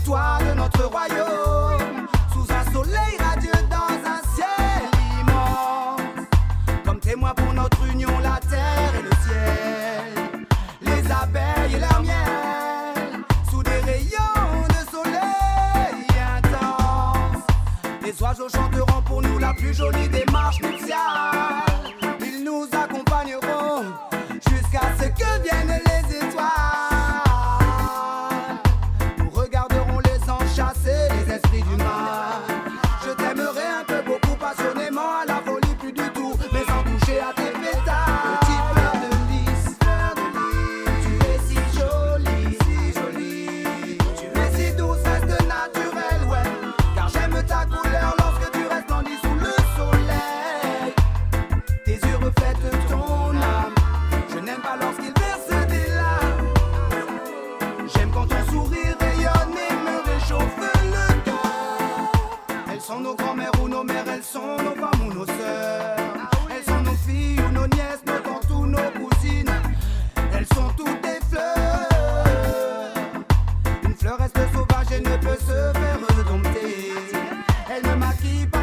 toit de notre royaume, sous un soleil radieux dans un ciel immense. Comme témoin pour notre union, la terre et le ciel, les abeilles et leur miel, sous des rayons de soleil intense. Les oiseaux chanteront pour nous la plus jolie des marches nuptiales. Ils nous accompagneront jusqu'à ce que viennent les étoiles. Nous regarderons les anges chasser les esprits du mal. Je t'aimerai un peu, beaucoup, passionnément, à la folie plus du tout, mais sans toucher à tes pétales. Petite fleur de lys, tu es si jolie, si jolie. Tu es si douce, reste naturelle, ouais. Car j'aime ta couleur lorsque tu resplendis sous le soleil. Tes yeux reflètent ton âme. Je n'aime pas lorsqu'ils versent des larmes. J'aime quand ton sourire rayonne et me réchauffe le cœur. Elles sont nos grands-mères ou nos mères, elles sont nos femmes ou nos sœurs. Elles sont nos filles ou nos nièces, nos tantes ou nos cousines. Elles sont toutes des fleurs. Une fleur reste sauvage et ne peut se faire dompter. Elle ne maquille pas